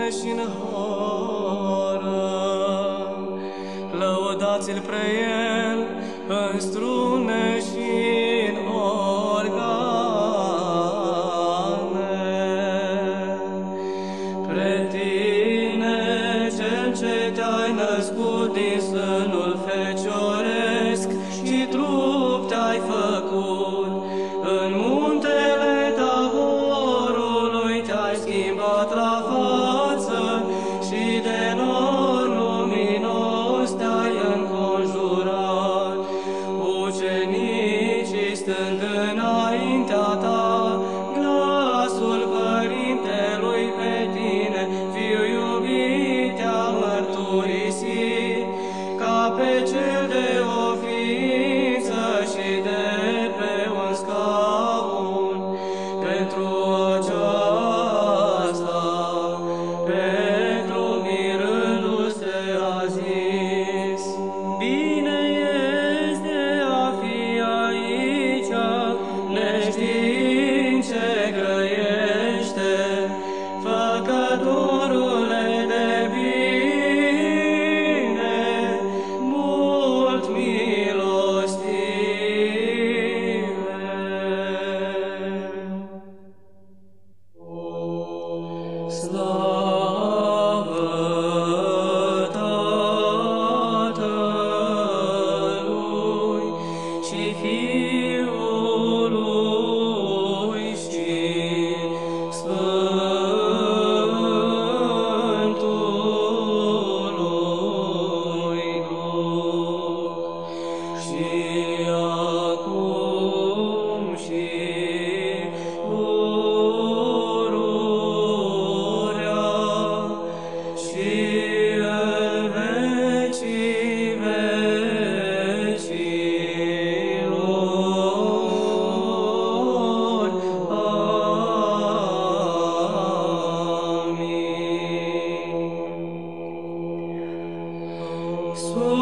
și-n horă. Lăudați-l pre el în strune și-n organe. Pre tine, cel ce te-ai născut din sânul fecioresc și trup te-ai făcut, în muntele Taborului te-ai schimbat la față și de nor luminos te-ai înconjurat. Ucenicii stând înaintea ta, glasul Părintelui pe tine, Fiu iubit, te-a mărturisit, ca pe cel de o ființă și de pe un scaun. Pentru aceasta, Petru mirându-se a zis: bine este a fi aici, neștiind ce grăiește, făcătorule de bine, mult milostive. Slavă Tatălui și Fiului și Sfântului Duh, și acum și pururea și în vecii vecilor. Amin.